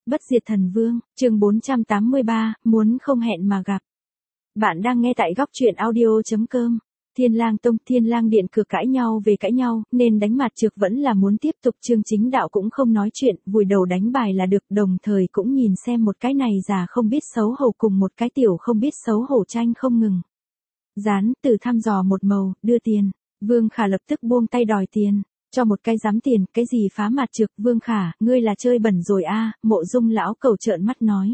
Bất diệt thần vương, chương 483, muốn không hẹn mà gặp. Bạn đang nghe tại góc truyện audio.com. Thiên Lang Tông, Thiên Lang Điện cược cãi nhau về cãi nhau, nên đánh mặt trược vẫn là muốn tiếp tục. Chương Chính Đạo cũng không nói chuyện, vùi đầu đánh bài là được, đồng thời cũng nhìn xem một cái này già không biết xấu hổ cùng một cái tiểu không biết xấu hổ tranh không ngừng. Gián từ thăm dò một màu, đưa tiền. Vương Khả lập tức buông tay đòi tiền. Cho một cái giám tiền, cái gì phá mặt trược, Vương Khả, ngươi là chơi bẩn rồi a. Mộ Dung lão cầu trợn mắt nói.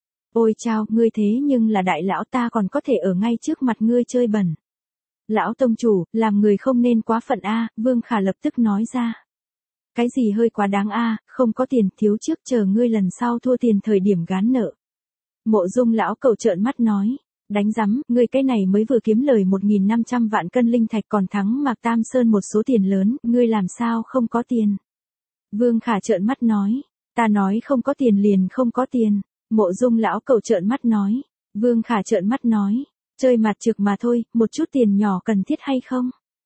Ôi chao, ngươi thế nhưng là đại lão, ta còn có thể ở ngay trước mặt ngươi chơi bẩn. Lão tông chủ, làm người không nên quá phận a. Vương Khả lập tức nói ra. Cái gì hơi quá đáng a, không có tiền, thiếu trước, chờ ngươi lần sau thua tiền thời điểm gán nợ. Mộ Dung lão cầu trợn mắt nói. Đánh rắm, ngươi cái này mới vừa kiếm lời 1.500 vạn cân linh thạch còn thắng Mạc Tam Sơn một số tiền lớn, ngươi làm sao không có tiền? Vương Khả trợn mắt nói, ta nói không có tiền liền không có tiền. Mộ Dung lão cầu trợn mắt nói, Vương Khả trợn mắt nói, chơi mặt trược mà thôi, một chút tiền nhỏ cần thiết hay không?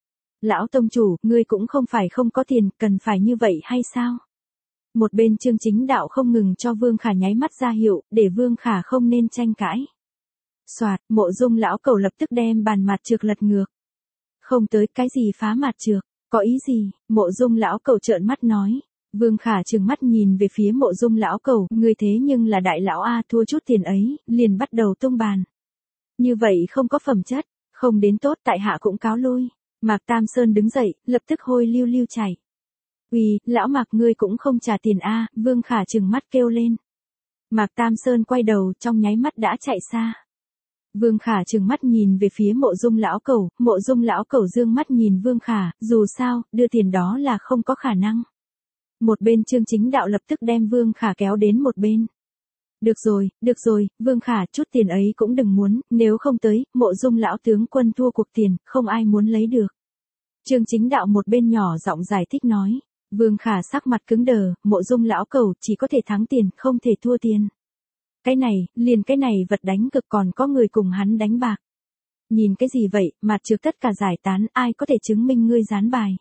Lão tông chủ, ngươi cũng không phải không có tiền, cần phải như vậy hay sao? Một bên Chương Chính Đạo không ngừng cho Vương Khả nháy mắt ra hiệu, để Vương Khả không nên tranh cãi. Soạt, Mộ Dung lão cầu lập tức đem bàn mặt trược lật ngược. Không tới, cái gì phá mặt trược, có ý gì? Mộ Dung lão cầu trợn mắt nói. Vương Khả trừng mắt nhìn về phía Mộ Dung lão cầu, ngươi thế nhưng là đại lão a, thua chút tiền ấy, liền bắt đầu tung bàn. Như vậy không có phẩm chất, không đến tốt, tại hạ cũng cáo lui. Mạc Tam Sơn đứng dậy, lập tức hôi lưu lưu chạy. Uy, lão Mạc, ngươi cũng không trả tiền a. Vương Khả trừng mắt kêu lên. Mạc Tam Sơn quay đầu, trong nháy mắt đã chạy xa. Vương Khả trừng mắt nhìn về phía Mộ Dung lão cầu, Mộ Dung lão cầu dương mắt nhìn Vương Khả, dù sao, đưa tiền đó là không có khả năng. Một bên Chương Chính Đạo lập tức đem Vương Khả kéo đến một bên. Được rồi, Vương Khả, chút tiền ấy cũng đừng muốn, nếu không tới, Mộ Dung lão tướng quân thua cuộc tiền, không ai muốn lấy được. Chương Chính Đạo một bên nhỏ giọng giải thích nói. Vương Khả sắc mặt cứng đờ, Mộ Dung lão cầu chỉ có thể thắng tiền, không thể thua tiền. Cái này, liền cái này vật đánh cực còn có người cùng hắn đánh bạc. Nhìn cái gì vậy, mặt trược tất cả giải tán, ai có thể chứng minh ngươi dán bài.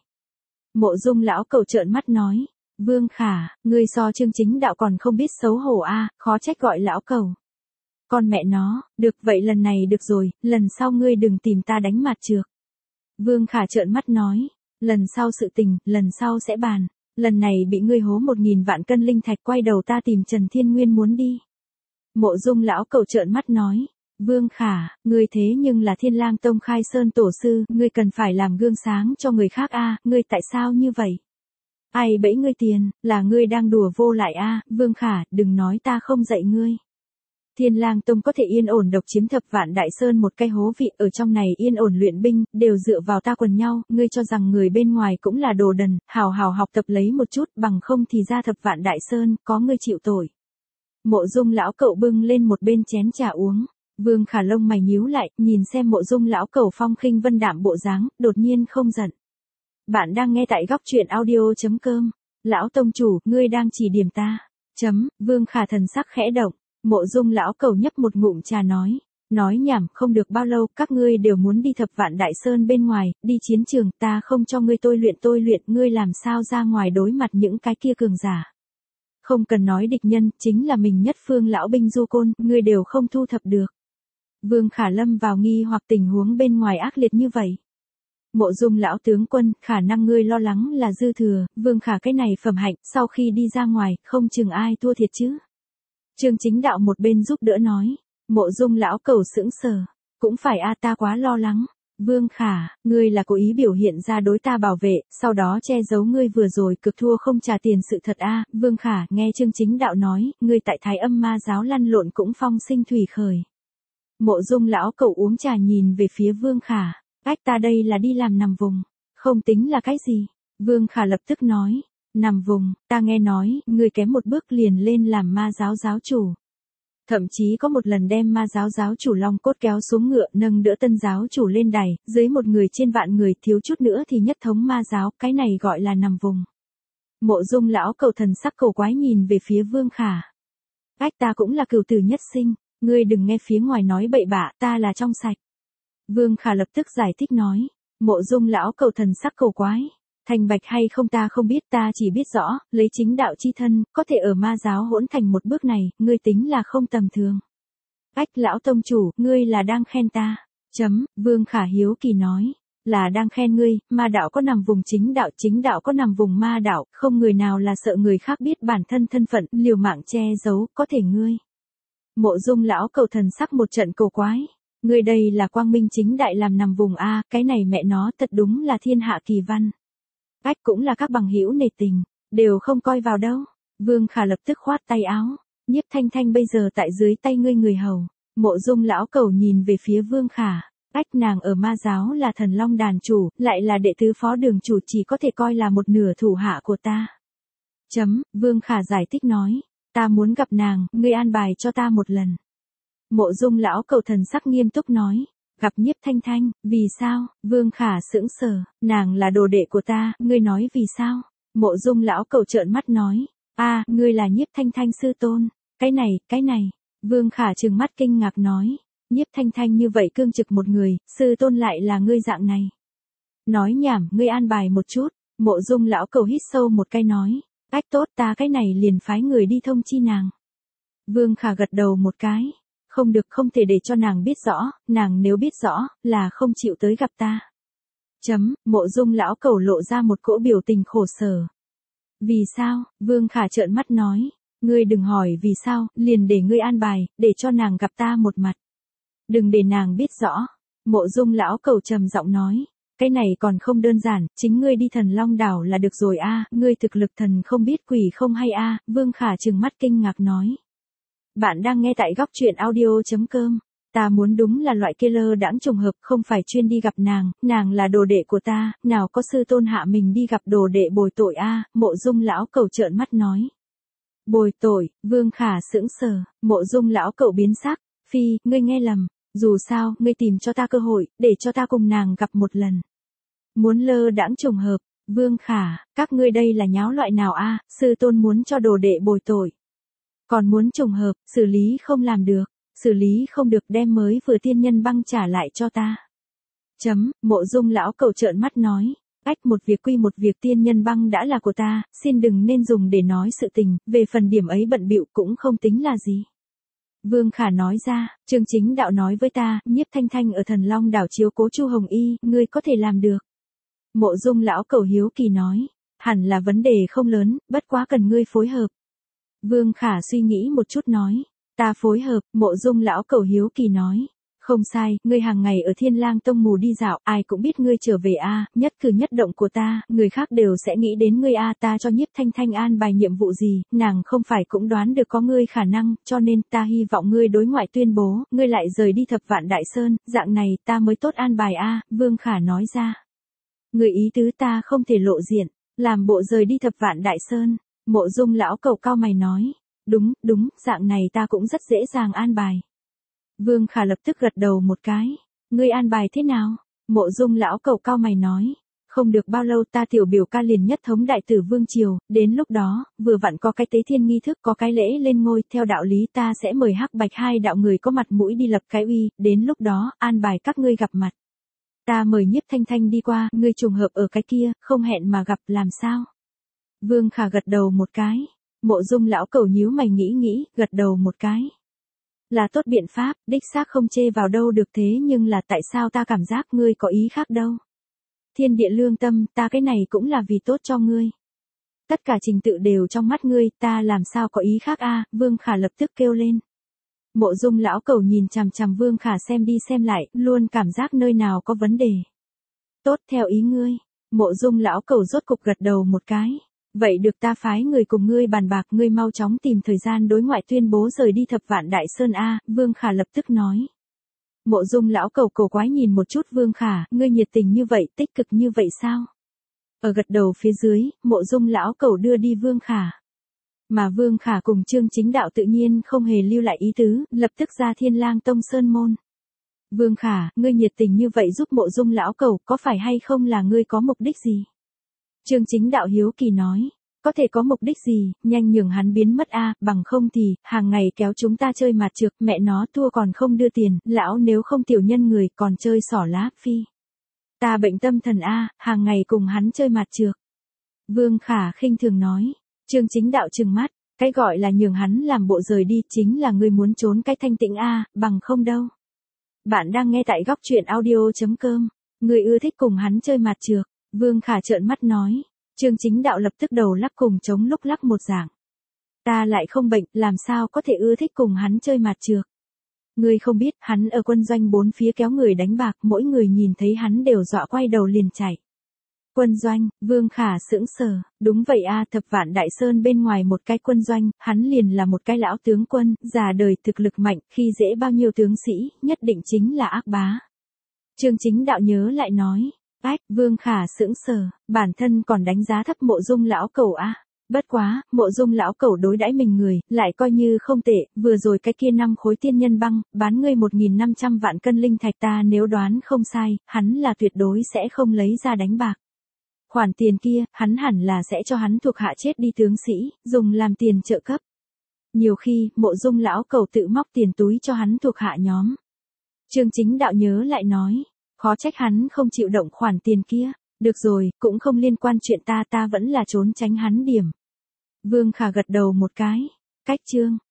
Mộ Dung lão cầu trợn mắt nói, Vương Khả, ngươi so Chương Chính Đạo còn không biết xấu hổ a, khó trách gọi lão cầu. Con mẹ nó, được vậy lần này được rồi, lần sau ngươi đừng tìm ta đánh mặt trược. Vương Khả trợn mắt nói, lần sau sự tình, lần sau sẽ bàn, lần này bị ngươi hố 1.000 vạn cân linh thạch, quay đầu ta tìm Trần Thiên Nguyên muốn đi. Mộ Dung lão cầu trợn mắt nói, Vương Khả, ngươi thế nhưng là Thiên Lang Tông khai sơn tổ sư, ngươi cần phải làm gương sáng cho người khác a, ngươi tại sao như vậy? Ai bẫy ngươi tiền, là ngươi đang đùa vô lại a, Vương Khả, đừng nói ta không dạy ngươi. Thiên Lang Tông có thể yên ổn độc chiếm Thập Vạn Đại Sơn một cái hố vị, ở trong này yên ổn luyện binh, đều dựa vào ta quần nhau, ngươi cho rằng người bên ngoài cũng là đồ đần, hào hào học tập lấy một chút, bằng không thì ra Thập Vạn Đại Sơn, có ngươi chịu tội. Mộ Dung lão cậu bưng lên một bên chén trà uống. Vương Khả lông mày nhíu lại, nhìn xem Mộ Dung lão cậu phong khinh vân đạm bộ dáng, đột nhiên không giận. Bạn đang nghe tại góc truyện audio.com. Lão tông chủ, ngươi đang chỉ điểm ta. Vương Khả thần sắc khẽ động. Mộ Dung lão cậu nhấp một ngụm trà nói. Nói nhảm, không được bao lâu, các ngươi đều muốn đi Thập Vạn Đại Sơn bên ngoài, đi chiến trường, ta không cho ngươi tôi luyện, ngươi làm sao ra ngoài đối mặt những cái kia cường giả. Không cần nói địch nhân, chính là mình nhất phương lão binh du côn, ngươi đều không thu thập được. Vương Khả lâm vào nghi hoặc tình huống bên ngoài ác liệt như vậy. Mộ Dung lão tướng quân, khả năng ngươi lo lắng là dư thừa, Vương Khả cái này phẩm hạnh, sau khi đi ra ngoài, không chừng ai thua thiệt chứ. Chương Chính Đạo một bên giúp đỡ nói, Mộ Dung lão cầu sững sờ, cũng phải a, ta quá lo lắng. Vương Khả, ngươi là cố ý biểu hiện ra đối ta bảo vệ, sau đó che giấu ngươi vừa rồi cực thua không trả tiền sự thật a. Vương Khả, nghe Chương Chính Đạo nói, ngươi tại Thái Âm Ma giáo lăn lộn cũng phong sinh thủy khởi. Mộ Dung lão cậu uống trà nhìn về phía Vương Khả, ách, ta đây là đi làm nằm vùng, không tính là cái gì. Vương Khả lập tức nói, nằm vùng, ta nghe nói, ngươi kém một bước liền lên làm ma giáo giáo chủ. Thậm chí có một lần đem ma giáo giáo chủ long cốt kéo xuống ngựa, nâng đỡ tân giáo chủ lên đài, dưới một người trên vạn người, thiếu chút nữa thì nhất thống ma giáo, cái này gọi là nằm vùng. Mộ Dung lão cầu thần sắc cầu quái nhìn về phía Vương Khả. Ách, ta cũng là cửu tử nhất sinh, ngươi đừng nghe phía ngoài nói bậy bạ, ta là trong sạch. Vương Khả lập tức giải thích nói. Mộ Dung lão cầu thần sắc cầu quái. Thành bạch hay không ta không biết, ta chỉ biết rõ, lấy chính đạo chi thân, có thể ở ma giáo hỗn thành một bước này, ngươi tính là không tầm thường. Ách lão tông chủ, ngươi là đang khen ta. Vương Khả hiếu kỳ nói. Là đang khen ngươi, ma đạo có nằm vùng chính đạo có nằm vùng ma đạo, không người nào là sợ người khác biết bản thân thân phận, liều mạng che giấu, có thể ngươi. Mộ Dung lão cầu thần sắc một trận cổ quái. Ngươi đây là quang minh chính đại làm nằm vùng A, cái này mẹ nó thật đúng là thiên hạ kỳ văn. Ách cũng là các bằng hữu nề tình, đều không coi vào đâu. Vương Khả lập tức khoát tay áo. Nhiếp Thanh Thanh bây giờ tại dưới tay ngươi người hầu. Mộ Dung lão cầu nhìn về phía Vương Khả. Ách nàng ở ma giáo là thần long đàn chủ, lại là đệ tứ phó đường chủ, chỉ có thể coi là một nửa thủ hạ của ta. Vương Khả giải thích nói. Ta muốn gặp nàng, ngươi an bài cho ta một lần. Mộ Dung lão cầu thần sắc nghiêm túc nói. Gặp Nhiếp Thanh Thanh, vì sao? Vương Khả sững sờ, nàng là đồ đệ của ta, ngươi nói vì sao? Mộ Dung lão cầu trợn mắt nói. Ngươi là Nhiếp Thanh Thanh sư tôn. Cái này. Vương Khả trừng mắt kinh ngạc nói. Nhiếp Thanh Thanh như vậy cương trực một người, sư tôn lại là ngươi dạng này. Nói nhảm, ngươi an bài một chút. Mộ Dung lão cầu hít sâu một cái nói. Ách tốt, ta cái này liền phái người đi thông chi nàng. Vương Khả gật đầu một cái. Không được, không thể để cho nàng biết rõ, nàng nếu biết rõ, là không chịu tới gặp ta. Mộ Dung lão cầu lộ ra một cỗ biểu tình khổ sở. Vì sao? Vương Khả trợn mắt nói. Ngươi đừng hỏi vì sao, liền để ngươi an bài, để cho nàng gặp ta một mặt. Đừng để nàng biết rõ. Mộ Dung lão cầu trầm giọng nói. Cái này còn không đơn giản, chính ngươi đi Thần Long đảo là được rồi ngươi thực lực thần không biết quỷ không hay Vương Khả trừng mắt kinh ngạc nói. Bạn đang nghe tại góc truyện audio.com. Ta muốn đúng là loại kia lơ đãng trùng hợp, không phải chuyên đi gặp nàng là đồ đệ của ta, nào có sư tôn hạ mình đi gặp đồ đệ bồi tội Mộ Dung lão cầu trợn mắt nói. Bồi tội? Vương Khả sững sờ, Mộ Dung lão cầu biến sắc, phi, ngươi nghe lầm, dù sao, ngươi tìm cho ta cơ hội, để cho ta cùng nàng gặp một lần. Muốn lơ đãng trùng hợp? Vương Khả, các ngươi đây là nháo loại nào sư tôn muốn cho đồ đệ bồi tội. Còn muốn trùng hợp, xử lý không làm được, xử lý không được đem mới vừa tiên nhân băng trả lại cho ta. Mộ Dung lão cầu trợn mắt nói. Ách, một việc quy một việc, tiên nhân băng đã là của ta, xin đừng nên dùng để nói sự tình, về phần điểm ấy bận bịu cũng không tính là gì. Vương Khả nói ra, Chương Chính Đạo nói với ta, Nhiếp Thanh Thanh ở Thần Long đảo chiếu cố Chu Hồng Y, ngươi có thể làm được. Mộ Dung lão cầu hiếu kỳ nói, hẳn là vấn đề không lớn, bất quá cần ngươi phối hợp. Vương Khả suy nghĩ một chút nói, ta phối hợp. Mộ Dung lão cầu hiếu kỳ nói, không sai, ngươi hàng ngày ở Thiên Lang Tông mù đi dạo, ai cũng biết ngươi trở về nhất cử nhất động của ta, người khác đều sẽ nghĩ đến ngươi ta cho Nhiếp Thanh Thanh an bài nhiệm vụ gì, nàng không phải cũng đoán được có ngươi khả năng, cho nên ta hy vọng ngươi đối ngoại tuyên bố, ngươi lại rời đi Thập Vạn Đại Sơn, dạng này ta mới tốt an bài Vương Khả nói ra. Người ý tứ ta không thể lộ diện, làm bộ rời đi Thập Vạn Đại Sơn. Mộ Dung lão cầu cao mày nói, đúng, dạng này ta cũng rất dễ dàng an bài. Vương Khả lập tức gật đầu một cái, ngươi an bài thế nào? Mộ Dung lão cầu cao mày nói, không được bao lâu ta tiểu biểu ca liền nhất thống đại tử vương triều, đến lúc đó, vừa vặn có cái tế thiên nghi thức, có cái lễ lên ngôi, theo đạo lý ta sẽ mời Hắc Bạch hai đạo người có mặt mũi đi lập cái uy, đến lúc đó, an bài các ngươi gặp mặt. Ta mời Nhiếp Thanh Thanh đi qua, ngươi trùng hợp ở cái kia, không hẹn mà gặp làm sao? Vương Khả gật đầu một cái. Mộ Dung lão cầu nhíu mày nghĩ, gật đầu một cái. Là tốt biện pháp, đích xác không chê vào đâu được, thế nhưng là tại sao ta cảm giác ngươi có ý khác đâu? Thiên địa lương tâm, ta cái này cũng là vì tốt cho ngươi. Tất cả trình tự đều trong mắt ngươi, ta làm sao có ý khác Vương Khả lập tức kêu lên. Mộ Dung lão cầu nhìn chằm chằm Vương Khả xem đi xem lại, luôn cảm giác nơi nào có vấn đề. Tốt, theo ý ngươi. Mộ Dung lão cầu rốt cục gật đầu một cái. Vậy được, ta phái người cùng ngươi bàn bạc, ngươi mau chóng tìm thời gian đối ngoại tuyên bố rời đi Thập Vạn Đại Sơn Vương Khả lập tức nói. Mộ Dung lão cầu cổ quái nhìn một chút Vương Khả, ngươi nhiệt tình như vậy, tích cực như vậy sao? Ở gật đầu phía dưới, Mộ Dung lão cầu đưa đi Vương Khả. Mà Vương Khả cùng Chương Chính Đạo tự nhiên không hề lưu lại ý tứ, lập tức ra Thiên Lang Tông sơn môn. Vương Khả, ngươi nhiệt tình như vậy giúp Mộ Dung lão cầu, có phải hay không là ngươi có mục đích gì? Chương Chính Đạo hiếu kỳ nói, có thể có mục đích gì, nhanh nhường hắn biến mất bằng không thì, hàng ngày kéo chúng ta chơi mạt trược, mẹ nó thua còn không đưa tiền, lão nếu không tiểu nhân người còn chơi xỏ lá, phi. Ta bệnh tâm thần a, hàng ngày cùng hắn chơi mặt trược. Vương Khả khinh thường nói. Trương Chính Đạo trừng mắt, cái gọi là nhường hắn làm bộ rời đi chính là ngươi muốn trốn cái thanh tịnh a, bằng không đâu. Bạn đang nghe tại góc truyện audio.com. Ngươi ưa thích cùng hắn chơi mặt trược. Vương Khả trợn mắt nói. Trương Chính Đạo lập tức đầu lắc cùng chống lúc lắc một dạng. Ta lại không bệnh, làm sao có thể ưa thích cùng hắn chơi mặt trược. Ngươi không biết, hắn ở quân doanh bốn phía kéo người đánh bạc, mỗi người nhìn thấy hắn đều dọa quay đầu liền chạy. Quân doanh, Vương Khả sững sờ, đúng vậy a, Thập Vạn Đại Sơn bên ngoài một cái quân doanh, hắn liền là một cái lão tướng quân, già đời thực lực mạnh, khi dễ bao nhiêu tướng sĩ, nhất định chính là ác bá. Trương Chính Đạo nhớ lại nói, ách, Vương Khả sững sờ, bản thân còn đánh giá thấp Mộ Dung lão cẩu a. Bất quá, Mộ Dung lão cẩu đối đãi mình người, lại coi như không tệ, vừa rồi cái kia 5 khối tiên nhân băng, bán ngươi 1.500 vạn cân linh thạch, ta nếu đoán không sai, hắn là tuyệt đối sẽ không lấy ra đánh bạc. Khoản tiền kia, hắn hẳn là sẽ cho hắn thuộc hạ chết đi tướng sĩ, dùng làm tiền trợ cấp. Nhiều khi, Mộ Dung lão cẩu tự móc tiền túi cho hắn thuộc hạ nhóm. Trương Chính Đạo nhớ lại nói, khó trách hắn không chịu động khoản tiền kia. Được rồi, cũng không liên quan chuyện ta vẫn là trốn tránh hắn điểm. Vương Khả gật đầu một cái. Cách chương.